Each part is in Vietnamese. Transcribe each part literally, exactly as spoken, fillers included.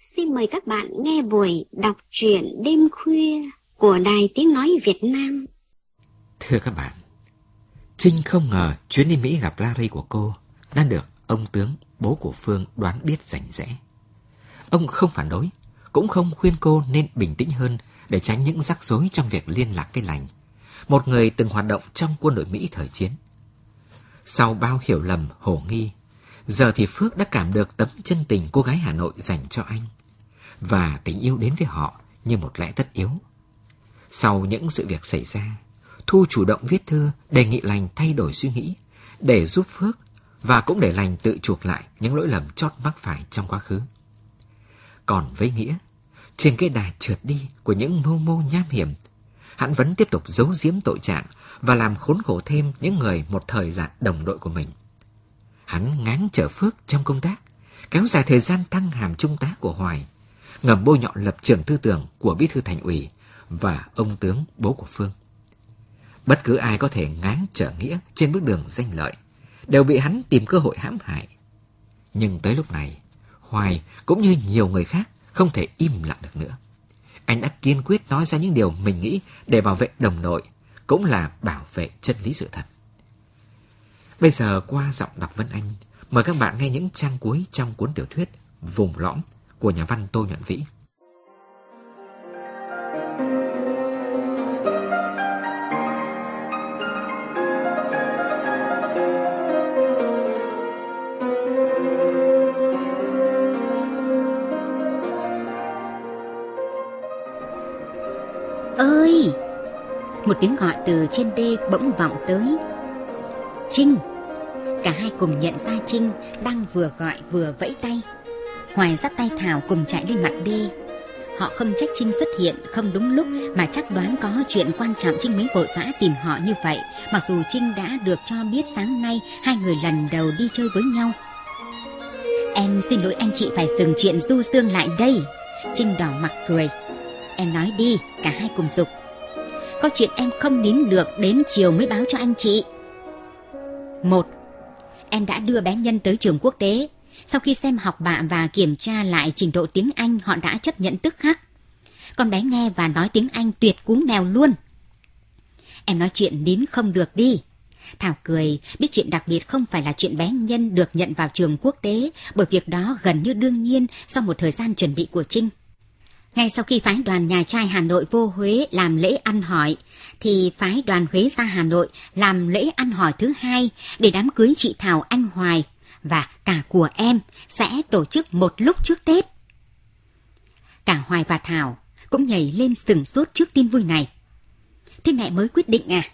Xin mời các bạn nghe buổi đọc truyện đêm khuya của Đài Tiếng Nói Việt Nam. Thưa các bạn, Trinh không ngờ chuyến đi Mỹ gặp Larry của cô đã được ông Tướng, bố của Phương, đoán biết rành rẽ. Ông không phản đối, cũng không khuyên cô nên bình tĩnh hơn để tránh những rắc rối trong việc liên lạc với Lành, một người từng hoạt động trong quân đội Mỹ thời chiến. Sau bao hiểu lầm, hồ nghi, giờ thì Phước đã cảm được tấm chân tình cô gái Hà Nội dành cho anh, và tình yêu đến với họ như một lẽ tất yếu. Sau những sự việc xảy ra, Thu chủ động viết thư đề nghị Lành thay đổi suy nghĩ để giúp Phước, và cũng để Lành tự chuộc lại những lỗi lầm chót mắc phải trong quá khứ. Còn với Nghĩa, trên cái đà trượt đi của những mưu mô nham hiểm, hắn vẫn tiếp tục giấu giếm tội trạng và làm khốn khổ thêm những người một thời là đồng đội của mình. Hắn ngáng trở Phước trong công tác, kéo dài thời gian thăng hàm trung tá của Hoài, ngầm bôi nhọ lập trường tư tưởng của Bí thư Thành ủy và ông Tướng, bố của Phương. Bất cứ ai có thể ngáng trở Nghĩa trên bước đường danh lợi đều bị hắn tìm cơ hội hãm hại. Nhưng tới lúc này, Hoài cũng như nhiều người khác không thể im lặng được nữa. Anh đã kiên quyết nói ra những điều mình nghĩ để bảo vệ đồng đội, cũng là bảo vệ chân lý sự thật. Bây giờ qua giọng đọc Vân Anh, mời các bạn nghe những trang cuối trong cuốn tiểu thuyết Vùng Lõm của nhà văn Tô Nhuận Vĩ. Ơi! Một tiếng gọi từ trên đê bỗng vọng tới. Trinh! Cả hai cùng nhận ra Trinh đang vừa gọi vừa vẫy tay. Hoài dắt tay Thảo cùng chạy lên mặt đê. Họ không trách Trinh xuất hiện không đúng lúc, mà chắc đoán có chuyện quan trọng Trinh mới vội vã tìm họ như vậy, mặc dù Trinh đã được cho biết sáng nay hai người lần đầu đi chơi với nhau. Em xin lỗi anh chị phải dừng chuyện du sương lại đây. Trinh đỏ mặt cười. Em nói đi, cả hai cùng giục. Có chuyện em không nín được, đến chiều mới báo cho anh chị. Một, em đã đưa bé Nhân tới trường quốc tế. Sau khi xem học bạ và kiểm tra lại trình độ tiếng Anh, họ đã chấp nhận tức khắc. Con bé nghe và nói tiếng Anh tuyệt cú mèo luôn. Em nói chuyện nín không được đi. Thảo cười, biết chuyện đặc biệt không phải là chuyện bé Nhân được nhận vào trường quốc tế, bởi việc đó gần như đương nhiên sau một thời gian chuẩn bị của Trinh. Ngay sau khi phái đoàn nhà trai Hà Nội vô Huế làm lễ ăn hỏi, thì phái đoàn Huế ra Hà Nội làm lễ ăn hỏi thứ hai để đám cưới chị Thảo, anh Hoài và cả của em sẽ tổ chức một lúc trước Tết. Cả Hoài và Thảo cũng nhảy lên sừng sốt trước tin vui này. Thế mẹ mới quyết định à?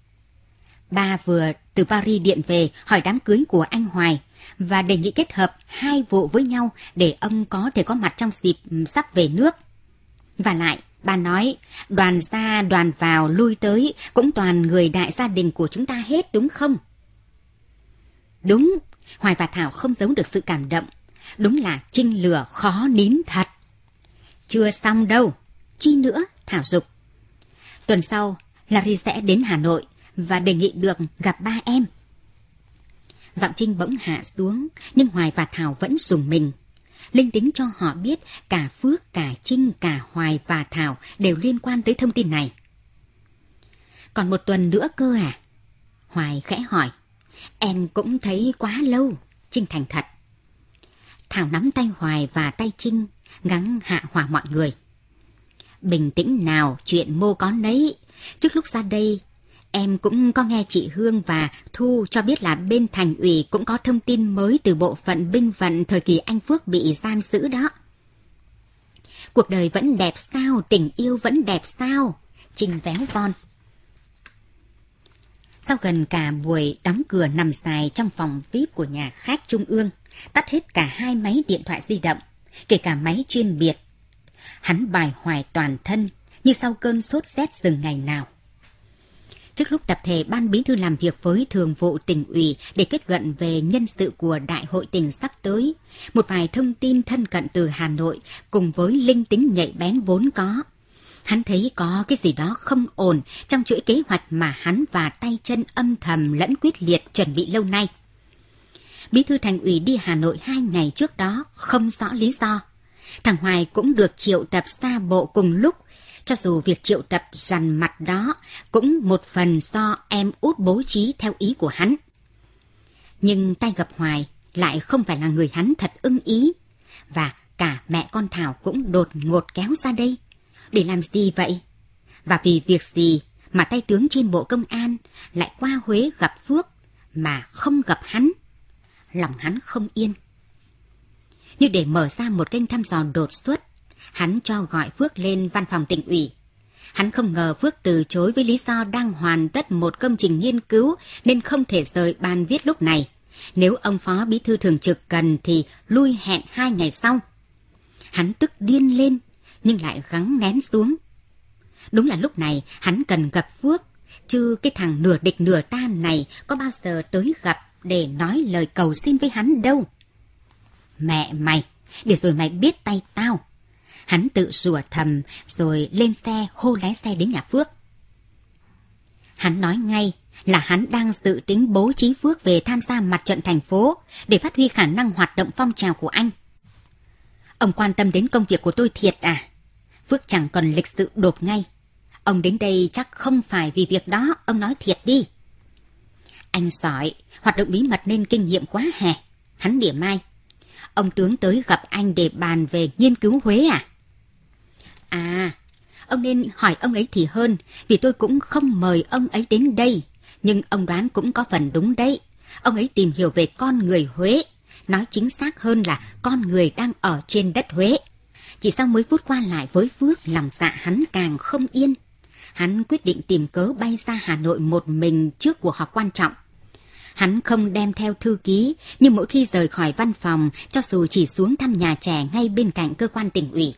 Ba vừa từ Paris điện về hỏi đám cưới của anh Hoài và đề nghị kết hợp hai vụ với nhau để ông có thể có mặt trong dịp sắp về nước. Và lại, bà nói, đoàn ra đoàn vào lui tới cũng toàn người đại gia đình của chúng ta hết, đúng không? Đúng, Hoài và Thảo không giấu được sự cảm động. Đúng là Trinh lửa khó nín thật. Chưa xong đâu. Chi nữa, Thảo giục. Tuần sau, Larry sẽ đến Hà Nội và đề nghị được gặp ba em. Giọng Trinh bỗng hạ xuống, nhưng Hoài và Thảo vẫn rùng mình. Linh tính cho họ biết cả Phước, cả Trinh, cả Hoài và Thảo đều liên quan tới thông tin này. Còn một tuần nữa cơ à? Hoài khẽ hỏi. Em cũng thấy quá lâu. Trinh thành thật. Thảo nắm tay Hoài và tay Trinh, gắng hạ hỏa mọi người. Bình tĩnh nào, chuyện mô có nấy. Trước lúc ra đây, em cũng có nghe chị Hương và Thu cho biết là bên Thành ủy cũng có thông tin mới từ bộ phận binh vận thời kỳ anh Phước bị giam giữ đó. Cuộc đời vẫn đẹp sao, tình yêu vẫn đẹp sao? Trinh véo von. Sau gần cả buổi đóng cửa nằm dài trong phòng vi ai pi của nhà khách Trung ương, tắt hết cả hai máy điện thoại di động, kể cả máy chuyên biệt. Hắn bài hoài toàn thân như sau cơn sốt rét rừng ngày nào. Trước lúc tập thể ban bí thư làm việc với thường vụ tỉnh ủy để kết luận về nhân sự của đại hội tỉnh sắp tới, một vài thông tin thân cận từ Hà Nội cùng với linh tính nhạy bén vốn có. Hắn thấy có cái gì đó không ổn trong chuỗi kế hoạch mà hắn và tay chân âm thầm lẫn quyết liệt chuẩn bị lâu nay. Bí thư Thành ủy đi Hà Nội hai ngày trước đó không rõ lý do. thằng Hoài cũng được triệu tập ra bộ cùng lúc, cho dù việc triệu tập dằn mặt đó cũng một phần do em út bố trí theo ý của hắn. Nhưng tay gặp Hoài lại không phải là người hắn thật ưng ý, và cả mẹ con Thảo cũng đột ngột kéo ra đây. Để làm gì vậy? Và vì việc gì mà tay tướng trên bộ công an lại qua Huế gặp Phước mà không gặp hắn? Lòng hắn không yên. Như để mở ra một kênh thăm dò đột xuất, hắn cho gọi Phước lên văn phòng tỉnh ủy. Hắn không ngờ Phước từ chối với lý do đang hoàn tất một công trình nghiên cứu nên không thể rời bàn viết lúc này. Nếu ông phó bí thư thường trực cần thì lui hẹn hai ngày sau. Hắn tức điên lên nhưng lại gắng nén xuống. Đúng là lúc này hắn cần gặp Phước, chứ cái thằng nửa địch nửa ta này có bao giờ tới gặp để nói lời cầu xin với hắn đâu. Mẹ mày, để rồi mày biết tay tao. Hắn tự rủa thầm rồi lên xe hô lái xe đến nhà Phước. Hắn nói ngay là hắn đang dự tính bố trí Phước về tham gia mặt trận thành phố để phát huy khả năng hoạt động phong trào của anh. Ông quan tâm đến công việc của tôi thiệt à? Phước chẳng còn lịch sự đột ngay. Ông đến đây chắc không phải vì việc đó, ông nói thiệt đi. Anh giỏi, hoạt động bí mật nên kinh nghiệm quá hè. Hắn mỉa mai. Ông tướng tới gặp anh để bàn về nghiên cứu Huế à? À, ông nên hỏi ông ấy thì hơn, vì tôi cũng không mời ông ấy đến đây. Nhưng ông đoán cũng có phần đúng đấy. Ông ấy tìm hiểu về con người Huế, nói chính xác hơn là con người đang ở trên đất Huế. Chỉ sau mấy phút qua lại với Phước, lòng dạ hắn càng không yên. Hắn quyết định tìm cớ bay ra Hà Nội một mình trước cuộc họp quan trọng. Hắn không đem theo thư ký, nhưng mỗi khi rời khỏi văn phòng, cho dù chỉ xuống thăm nhà trẻ ngay bên cạnh cơ quan tỉnh ủy.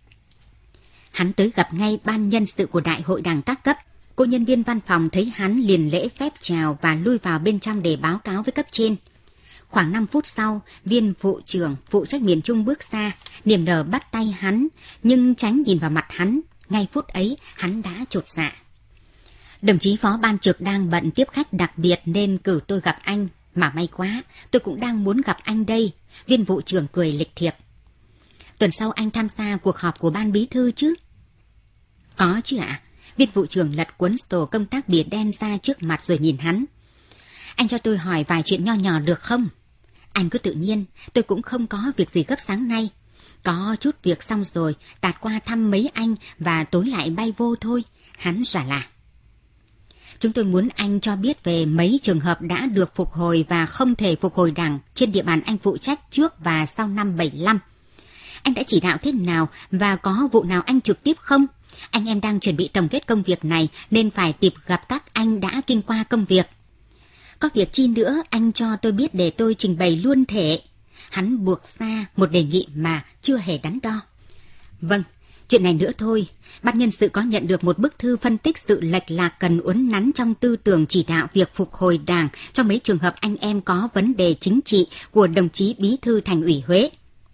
Hắn tới gặp ngay ban nhân sự của đại hội đảng các cấp. Cô nhân viên văn phòng thấy hắn liền lễ phép chào và lui vào bên trong để báo cáo với cấp trên. Khoảng năm phút sau, viên vụ trưởng phụ trách miền Trung bước ra, niềm nở bắt tay hắn, nhưng tránh nhìn vào mặt hắn. Ngay phút ấy, hắn đã chột dạ. Đồng chí phó ban trực đang bận tiếp khách đặc biệt nên cử tôi gặp anh. Mà may quá, tôi cũng đang muốn gặp anh đây. Viên vụ trưởng cười lịch thiệp. Tuần sau anh tham gia cuộc họp của ban bí thư chứ? Có chứ ạ. À? Viên vụ trưởng lật cuốn sổ công tác bìa đen ra trước mặt rồi nhìn hắn. Anh cho tôi hỏi vài chuyện nho nhỏ được không? Anh cứ tự nhiên, tôi cũng không có việc gì gấp sáng nay. Có chút việc xong rồi, tạt qua thăm mấy anh và tối lại bay vô thôi. Hắn giả lả. Chúng tôi muốn anh cho biết về mấy trường hợp đã được phục hồi và không thể phục hồi đảng trên địa bàn anh phụ trách trước và sau năm bảy lăm. Anh đã chỉ đạo thế nào và có vụ nào anh trực tiếp không? Anh em đang chuẩn bị tổng kết công việc này nên phải kịp gặp các anh đã kinh qua công việc. Có việc chi nữa anh cho tôi biết để tôi trình bày luôn thể. Hắn buộc ra một đề nghị mà chưa hề đắn đo. Vâng, chuyện này nữa thôi. Ban nhân sự có nhận được một bức thư phân tích sự lệch lạc cần uốn nắn trong tư tưởng chỉ đạo việc phục hồi đảng cho mấy trường hợp anh em có vấn đề chính trị của đồng chí bí thư thành ủy Huế.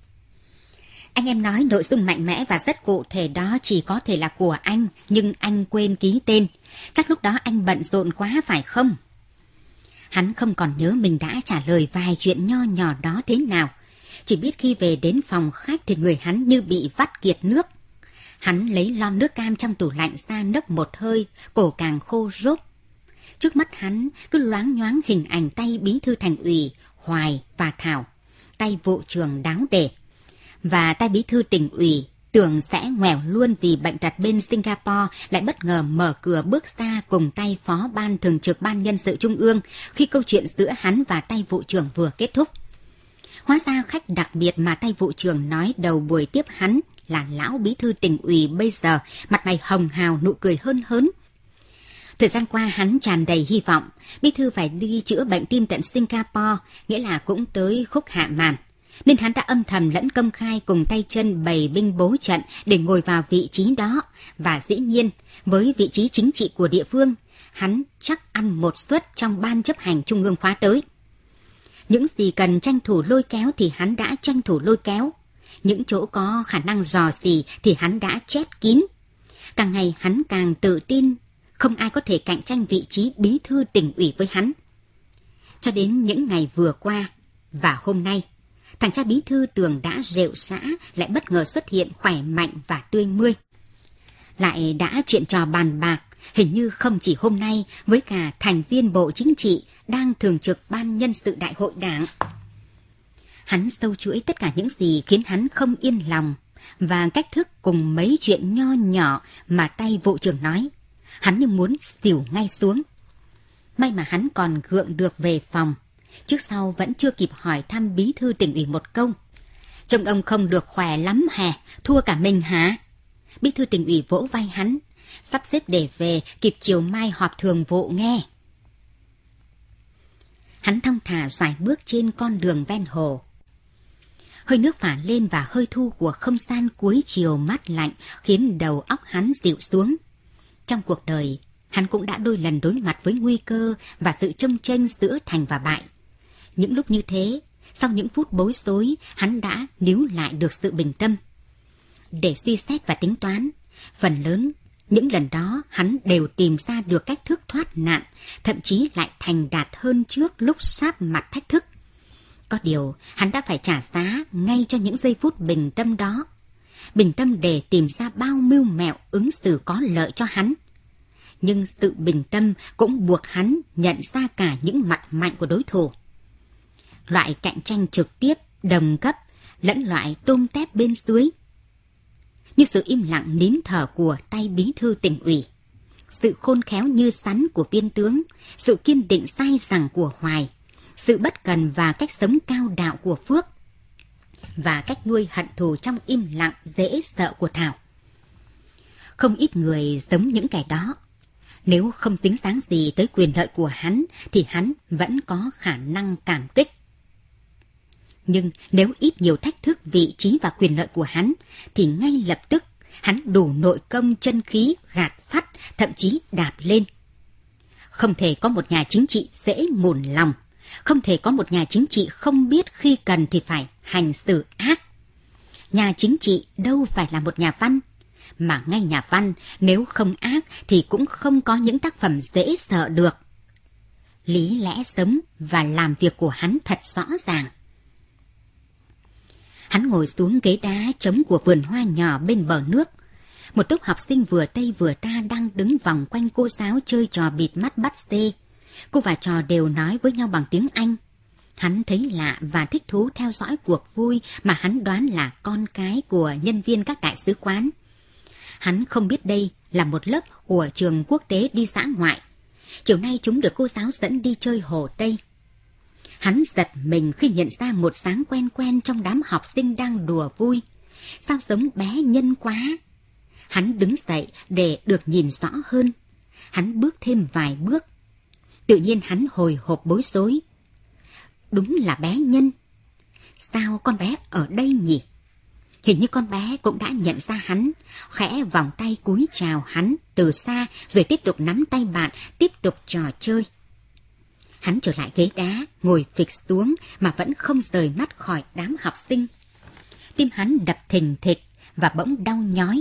Anh em nói nội dung mạnh mẽ và rất cụ thể đó chỉ có thể là của anh, nhưng anh quên ký tên. Chắc lúc đó anh bận rộn quá phải không? Hắn không còn nhớ mình đã trả lời vài chuyện nho nhỏ đó thế nào. Chỉ biết khi về đến phòng khách thì người hắn như bị vắt kiệt nước. Hắn lấy lon nước cam trong tủ lạnh ra nấp một hơi, cổ càng khô rốp. Trước mắt hắn cứ loáng nhoáng hình ảnh tay bí thư thành ủy, Hoài và Thảo, tay vụ trưởng Đáo Để. Và tay bí thư tỉnh ủy tưởng sẽ ngoẻo luôn vì bệnh tật bên Singapore lại bất ngờ mở cửa bước ra cùng tay phó ban thường trực ban nhân sự trung ương khi câu chuyện giữa hắn và tay vụ trưởng vừa kết thúc. Hóa ra khách đặc biệt mà tay vụ trưởng nói đầu buổi tiếp hắn là lão bí thư tỉnh ủy bây giờ, mặt mày hồng hào, nụ cười hơn hớn. Thời gian qua hắn tràn đầy hy vọng, bí thư phải đi chữa bệnh tim tận Singapore, nghĩa là cũng tới khúc hạ màn. Nên hắn đã âm thầm lẫn công khai cùng tay chân bày binh bố trận để ngồi vào vị trí đó. Và dĩ nhiên, với vị trí chính trị của địa phương, hắn chắc ăn một suất trong ban chấp hành trung ương khóa tới. Những gì cần tranh thủ lôi kéo thì hắn đã tranh thủ lôi kéo. Những chỗ có khả năng dò dỉ thì hắn đã chét kín. Càng ngày hắn càng tự tin, không ai có thể cạnh tranh vị trí bí thư tỉnh ủy với hắn. Cho đến những ngày vừa qua và hôm nay, thằng cha bí thư tưởng đã rệu rã lại bất ngờ xuất hiện khỏe mạnh và tươi mươi. Lại đã chuyện trò bàn bạc, hình như không chỉ hôm nay với cả thành viên Bộ Chính trị đang thường trực ban nhân sự đại hội đảng. Hắn sâu chuỗi tất cả những gì khiến hắn không yên lòng, và cách thức cùng mấy chuyện nho nhỏ mà tay vụ trưởng nói, hắn như muốn xỉu ngay xuống. May mà hắn còn gượng được về phòng, trước sau vẫn chưa kịp hỏi thăm bí thư tỉnh ủy một câu. Trông ông không được khỏe lắm hè, thua cả mình hả? Bí thư tỉnh ủy vỗ vai hắn, sắp xếp để về kịp chiều mai họp thường vụ nghe. Hắn thong thả sải bước trên con đường ven hồ. Hơi nước phả lên và hơi thu của không gian cuối chiều mát lạnh khiến đầu óc hắn dịu xuống. Trong cuộc đời, hắn cũng đã đôi lần đối mặt với nguy cơ và sự chông chênh giữa thành và bại. Những lúc như thế, sau những phút bối rối, hắn đã níu lại được sự bình tâm. Để suy xét và tính toán, phần lớn những lần đó hắn đều tìm ra được cách thức thoát nạn, thậm chí lại thành đạt hơn trước lúc sáp mặt thách thức. Có điều, hắn đã phải trả giá ngay cho những giây phút bình tâm đó. Bình tâm để tìm ra bao mưu mẹo ứng xử có lợi cho hắn. Nhưng sự bình tâm cũng buộc hắn nhận ra cả những mặt mạnh của đối thủ. Loại cạnh tranh trực tiếp, đồng cấp, lẫn loại tôm tép bên dưới. Như sự im lặng nín thở của tay bí thư tỉnh ủy, sự khôn khéo như sắn của viên tướng, sự kiên định sai rằng của Hoài, sự bất cần và cách sống cao đạo của Phước, và cách nuôi hận thù trong im lặng dễ sợ của Thảo. Không ít người giống những kẻ đó. Nếu không dính dáng gì tới quyền lợi của hắn, thì hắn vẫn có khả năng cảm kích. Nhưng nếu ít nhiều thách thức vị trí và quyền lợi của hắn, thì ngay lập tức hắn đủ nội công chân khí gạt phắt, thậm chí đạp lên. Không thể có một nhà chính trị dễ mùn lòng, không thể có một nhà chính trị không biết khi cần thì phải hành xử ác. Nhà chính trị đâu phải là một nhà văn, mà ngay nhà văn nếu không ác thì cũng không có những tác phẩm dễ sợ được. Lý lẽ sống và làm việc của hắn thật rõ ràng. Hắn ngồi xuống ghế đá trống của vườn hoa nhỏ bên bờ nước. Một tốp học sinh vừa Tây vừa ta đang đứng vòng quanh cô giáo chơi trò bịt mắt bắt dê. Cô và trò đều nói với nhau bằng tiếng Anh. Hắn thấy lạ và thích thú theo dõi cuộc vui mà hắn đoán là con cái của nhân viên các đại sứ quán. Hắn không biết đây là một lớp của trường quốc tế đi dã ngoại. Chiều nay chúng được cô giáo dẫn đi chơi Hồ Tây. Hắn giật mình khi nhận ra một dáng quen quen trong đám học sinh đang đùa vui. Sao giống bé Nhân quá. Hắn đứng dậy để được nhìn rõ hơn. Hắn bước thêm vài bước. Tự nhiên hắn hồi hộp bối rối. Đúng là bé Nhân. Sao con bé ở đây nhỉ? Hình như con bé cũng đã nhận ra hắn, khẽ vòng tay cúi chào hắn từ xa rồi tiếp tục nắm tay bạn, tiếp tục trò chơi. Hắn trở lại ghế đá, ngồi phịch xuống mà vẫn không rời mắt khỏi đám học sinh. Tim hắn đập thình thịch và bỗng đau nhói.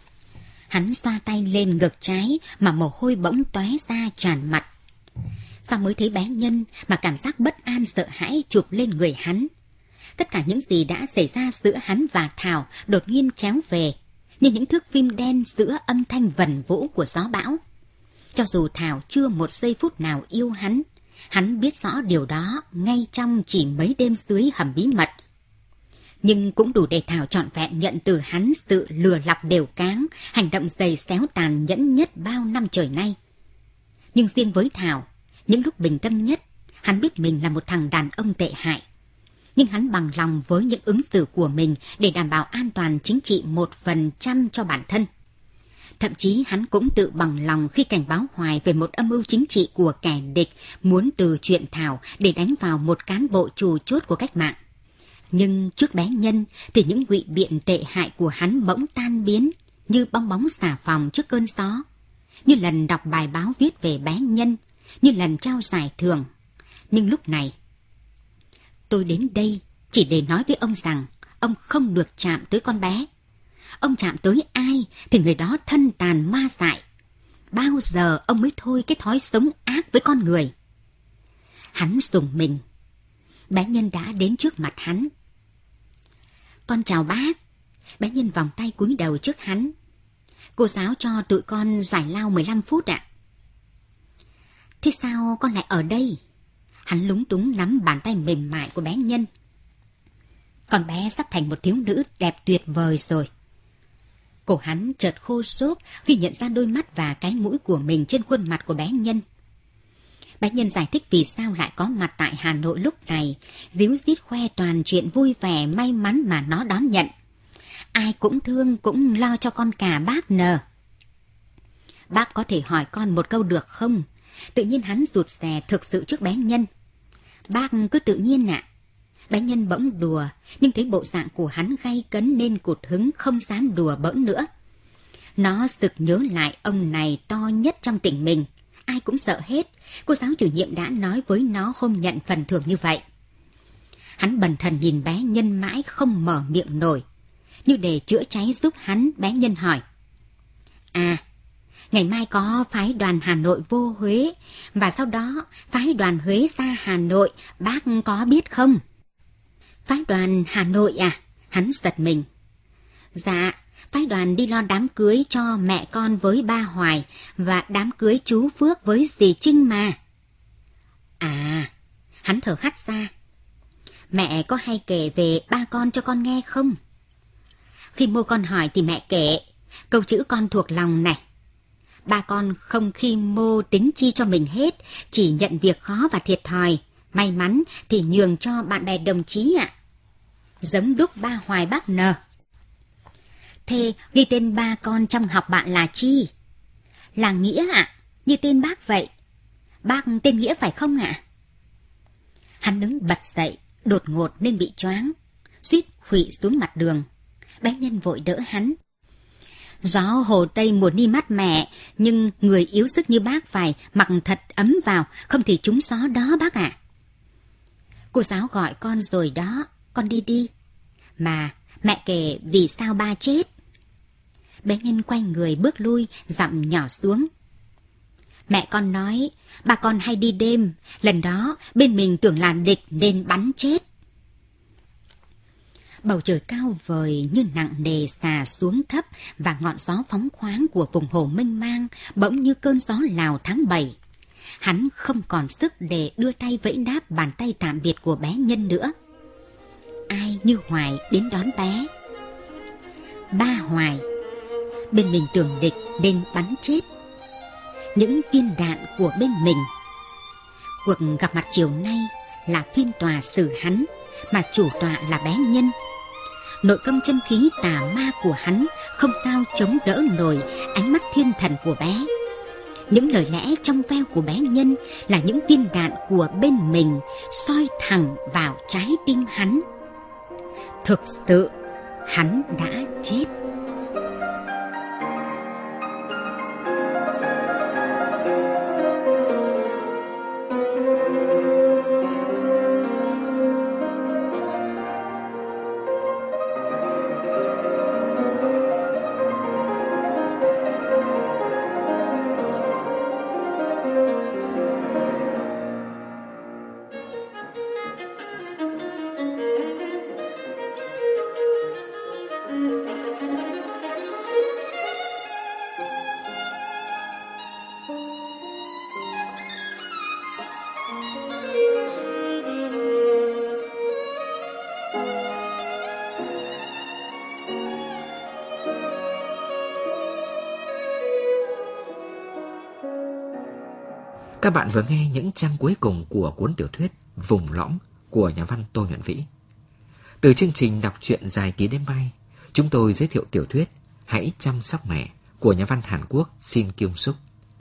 Hắn xoa tay lên ngực trái mà mồ hôi bỗng tóe ra tràn mặt. Sao mới thấy bé Nhân mà cảm giác bất an sợ hãi chụp lên người hắn. Tất cả những gì đã xảy ra giữa hắn và Thảo đột nhiên kéo về, như những thước phim đen giữa âm thanh vần vũ của gió bão. Cho dù Thảo chưa một giây phút nào yêu hắn, hắn biết rõ điều đó ngay trong chỉ mấy đêm dưới hầm bí mật. Nhưng cũng đủ để Thảo trọn vẹn nhận từ hắn sự lừa lọc đều cáng, hành động giày xéo tàn nhẫn nhất bao năm trời nay. Nhưng riêng với Thảo, những lúc bình tâm nhất, hắn biết mình là một thằng đàn ông tệ hại. Nhưng hắn bằng lòng với những ứng xử của mình để đảm bảo an toàn chính trị một phần trăm cho bản thân. Thậm chí hắn cũng tự bằng lòng khi cảnh báo Hoài về một âm mưu chính trị của kẻ địch muốn từ chuyện Thảo để đánh vào một cán bộ chủ chốt của cách mạng. Nhưng trước bé Nhân thì những ngụy biện tệ hại của hắn bỗng tan biến như bong bóng xà phòng trước cơn gió. Như lần đọc bài báo viết về bé Nhân, như lần trao giải thưởng. Nhưng lúc này, tôi đến đây chỉ để nói với ông rằng ông không được chạm tới con bé. Ông chạm tới ai thì người đó thân tàn ma dại. Bao giờ ông mới thôi cái thói sống ác với con người. Hắn rùng mình. Bé Nhân đã đến trước mặt hắn. Con chào bác. Bé Nhân vòng tay cúi đầu trước hắn. Cô giáo cho tụi con giải lao mười lăm phút ạ. Thế sao con lại ở đây? Hắn lúng túng nắm bàn tay mềm mại của bé Nhân. Con bé sắp thành một thiếu nữ đẹp tuyệt vời rồi. Cổ hắn chợt khô xốp khi nhận ra đôi mắt và cái mũi của mình trên khuôn mặt của bé Nhân. Bé Nhân giải thích vì sao lại có mặt tại Hà Nội lúc này, díu dít khoe toàn chuyện vui vẻ may mắn mà nó đón nhận. Ai cũng thương cũng lo cho con cả bác nờ. Bác có thể hỏi con một câu được không? Tự nhiên hắn rụt rè thực sự trước bé Nhân. Bác cứ tự nhiên ạ. À. Bé Nhân bỗng đùa, nhưng thấy bộ dạng của hắn gay cấn nên cụt hứng không dám đùa bỡn nữa. Nó sực nhớ lại ông này to nhất trong tỉnh mình. Ai cũng sợ hết. Cô giáo chủ nhiệm đã nói với nó không nhận phần thưởng như vậy. Hắn bần thần nhìn bé Nhân mãi không mở miệng nổi. Như để chữa cháy giúp hắn, bé Nhân hỏi. À, ngày mai có phái đoàn Hà Nội vô Huế, và sau đó phái đoàn Huế ra Hà Nội, bác có biết không? Phái đoàn Hà Nội à? Hắn giật mình. Dạ, phái đoàn đi lo đám cưới cho mẹ con với ba Hoài và đám cưới chú Phước với dì Trinh mà. À, hắn thở hắt ra. Mẹ có hay kể về ba con cho con nghe không? Khi Mô con hỏi thì mẹ kể, câu chữ con thuộc lòng này. Ba con không khi Mô tính chi cho mình hết, chỉ nhận việc khó và thiệt thòi. May mắn thì nhường cho bạn bè đồng chí ạ. À. Giống đúc ba Hoài bác nờ. Thế ghi tên ba con trong học bạn là chi? Là Nghĩa ạ, à, như tên bác vậy. Bác tên Nghĩa phải không ạ? À? Hắn đứng bật dậy, đột ngột nên bị choáng, suýt khuỵu xuống mặt đường. Bé Nhân vội đỡ hắn. Gió Hồ Tây mùa ni mát mẻ, nhưng người yếu sức như bác phải mặc thật ấm vào, không thì trúng gió đó bác ạ. À. Cô giáo gọi con rồi đó, con đi đi. Mà mẹ kể vì sao ba chết. Bé Nhân quay người bước lui, giọng nhỏ xuống. Mẹ con nói, ba con hay đi đêm, lần đó bên mình tưởng là địch nên bắn chết. Bầu trời cao vời như nặng nề xà xuống thấp và ngọn gió phóng khoáng của vùng hồ mênh mang bỗng như cơn gió Lào tháng bảy. Hắn không còn sức để đưa tay vẫy đáp bàn tay tạm biệt của bé Nhân nữa. Ai như Hoài đến đón bé? Ba Hoài. Bên mình tưởng địch nên bắn chết. Những viên đạn của bên mình. Cuộc gặp mặt chiều nay là phiên tòa xử hắn, mà chủ tọa là bé Nhân. Nội công chân khí tà ma của hắn không sao chống đỡ nổi ánh mắt thiên thần của bé. Những lời lẽ trong veo của bé Nhân là những viên đạn của bên mình soi thẳng vào trái tim hắn. Thực sự, hắn đã chết. Các bạn vừa nghe những trang cuối cùng của cuốn tiểu thuyết Vùng Lõm của nhà văn Tô Nhuận Vĩ. Từ chương trình đọc truyện dài ký đêm mai, chúng tôi giới thiệu tiểu thuyết Hãy chăm sóc mẹ của nhà văn Hàn Quốc Shin Kyung Suk.